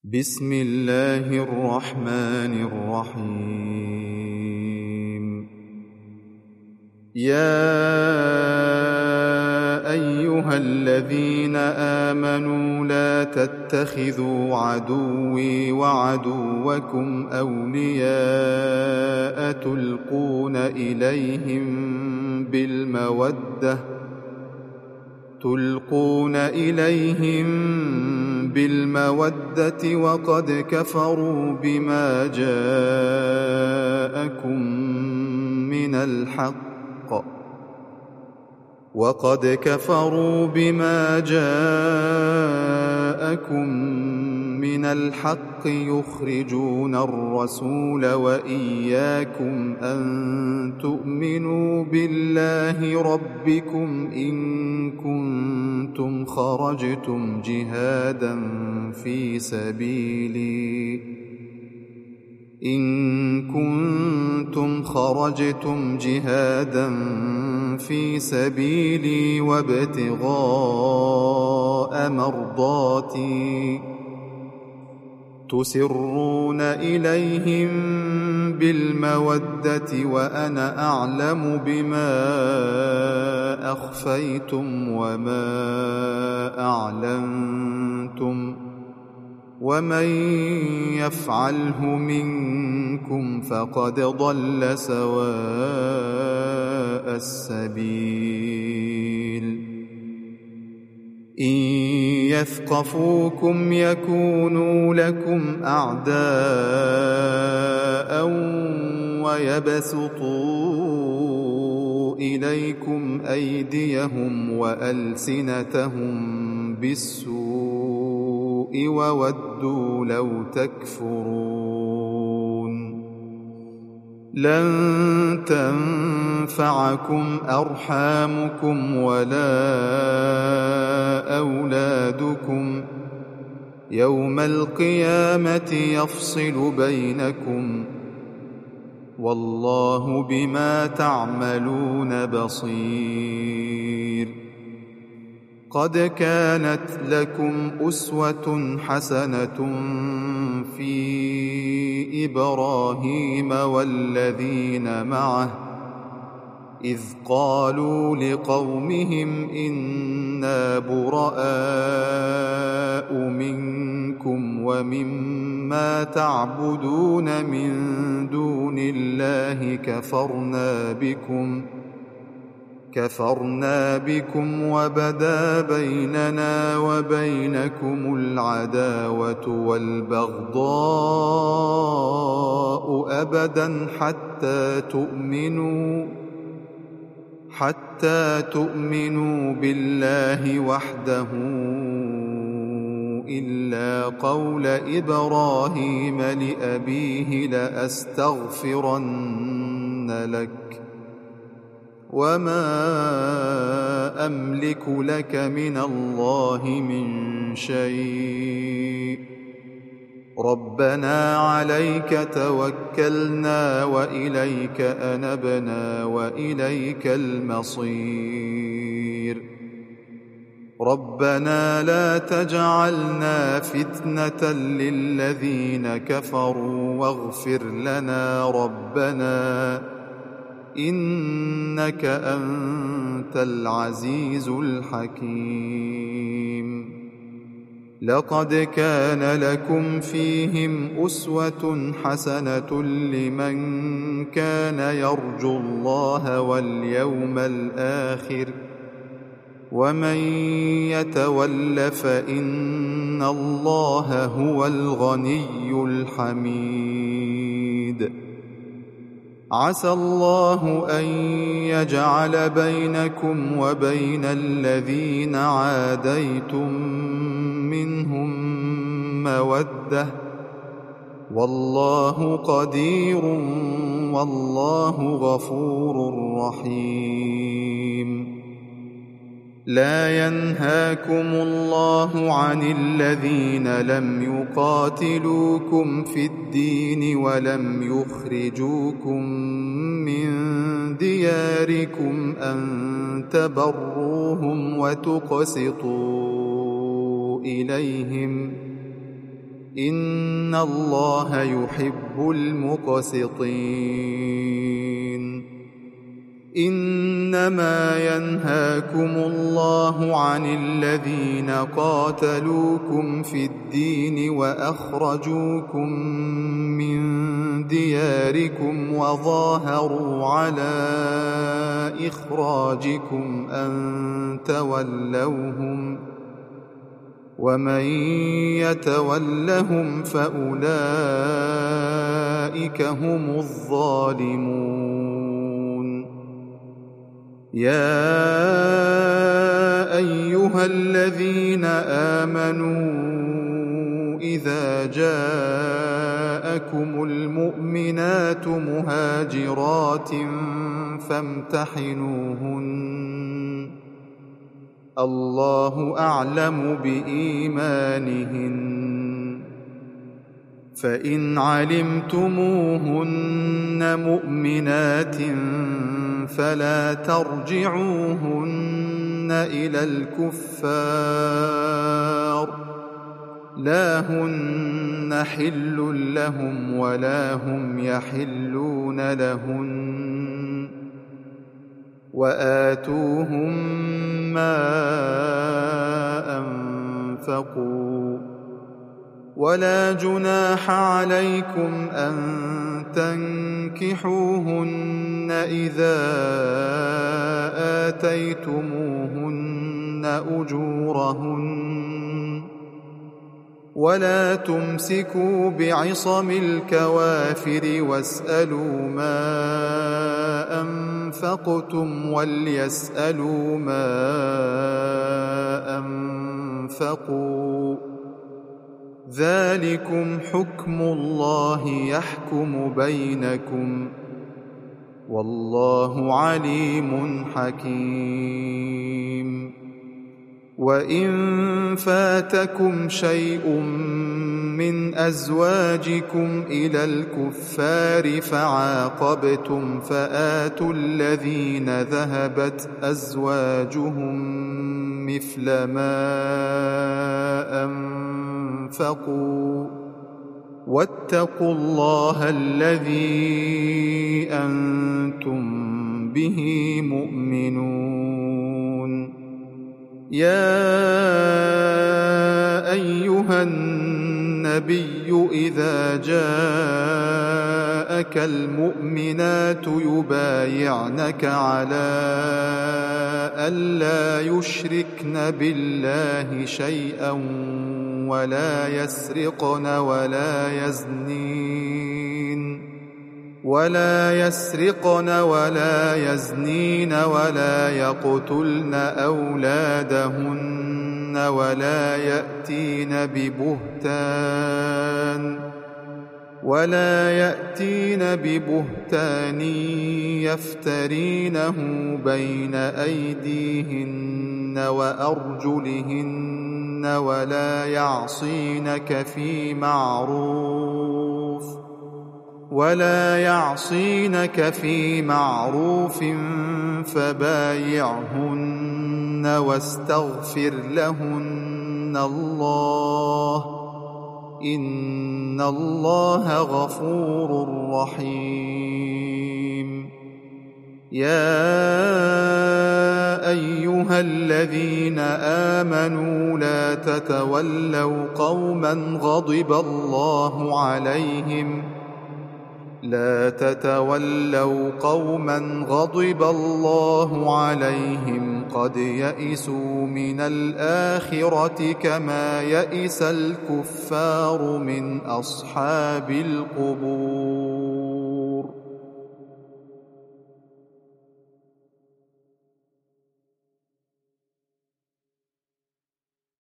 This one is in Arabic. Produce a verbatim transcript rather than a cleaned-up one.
بسم الله الرحمن الرحيم. يا أيها الذين آمنوا لا تتخذوا عدوي وعدوكم أولياء تلقون إليهم بالمودة تلقون إليهم بالمودة وقد كفروا بما جاءكم من الحق وقد كفروا بما جاءكم من الحق يخرجون الرسول وإياكم أن تؤمنوا بالله ربكم إن كنتم خرجتم جهادا في سبيلي إن كنتم خرجتم جهادا في سبيلي وابتغاء مرضاتي تسرون إليهم بالمودة وأنا أعلم بما أخفيتم وما أعلنتم ومن يفعله منكم فقد ضل سواء السبيل. إن يثقفوكم يكونوا لكم أعداء ويبسطوا إليكم أيديهم وألسنتهم بالسوء وودوا لو تكفرون. لن تنفعكم أرحامكم ولا أولادكم يوم القيامة يفصل بينكم والله بما تعملون بصير. قد كانت لكم أسوة حسنة في إبراهيم والذين معه إذ قالوا لقومهم إنا براء منكم ومما تعبدون من دون الله كفرنا بكم كفرنا بكم وبدا بيننا وبينكم العداوة والبغضاء أبدا حتى تؤمنوا حتى تؤمنوا بالله وحده إلا قول إبراهيم لأبيه لأستغفرن لك وما أملك لك من الله من شيء ربنا عليك توكلنا وإليك أنبنا وإليك المصير. ربنا لا تجعلنا فتنة للذين كفروا واغفر لنا ربنا إنك أنت العزيز الحكيم. لقد كان لكم فيهم أسوة حسنة لمن كان يرجو الله واليوم الآخر ومن يتول فإن الله هو الغني الحميد. عسى الله أن يجعل بينكم وبين الذين عاديتم منهم مودة والله قدير والله غفور رحيم. لا ينهاكم الله عن الذين لم يقاتلوكم في الدين ولم يخرجوكم من دياركم أن تبروهم وتقسطوا إليهم إن الله يحب المقسطين إنما ينهاكم الله عن الذين قاتلوكم في الدين وأخرجوكم من دياركم وظاهروا على إخراجكم أن تولوهم ومن يتولهم فأولئك هم الظالمون يا أيها الذين آمنوا إذا جاءكم المؤمنات مهاجرات فامتحنوهن الله أعلم بإيمانهن فإن علمتموهن مؤمنات فلا ترجعوهن إلى الكفار لا هن حل لهم ولا هم يحلون لهن وآتوهم ما أنفقوا ولا جناح عليكم أن تنكحوهن إذا آتيتموهن أجورهن ولا تمسكوا بعصم الكوافر واسألوا ما أنفقتم وليسألوا ما أنفقوا ذلكم حكم الله يحكم بينكم والله عليم حكيم وإن فاتكم شيء من أزواجكم إلى الكفار فعاقبتم فآتوا الذين ذهبت أزواجهم مثل ما أنفقوا واتقوا الله الذي أنتم به مؤمنون يا أيها النبي إذا جاءك المؤمنات يبايعنك على ألا يشركن بالله شيئا ولا يسرقن ولا يزنين ولا يسرقن ولا يزنين ولا يقتلن أولادهن ولا يأتين ببهتان ولا يأتين ببهتان يفترينه بين أيديهن وأرجلهن ولا يعصينك في معروف ولا يعصينك في معروف فبايعهن واستغفر لهن الله إن الله غفور رحيم يا أيها الذين آمنوا لا تتولوا قوما غضب الله عليهم لا تتولوا قوما غضب الله عليهم قد يئسوا من الآخرة كما يئس الكفار من أصحاب القبور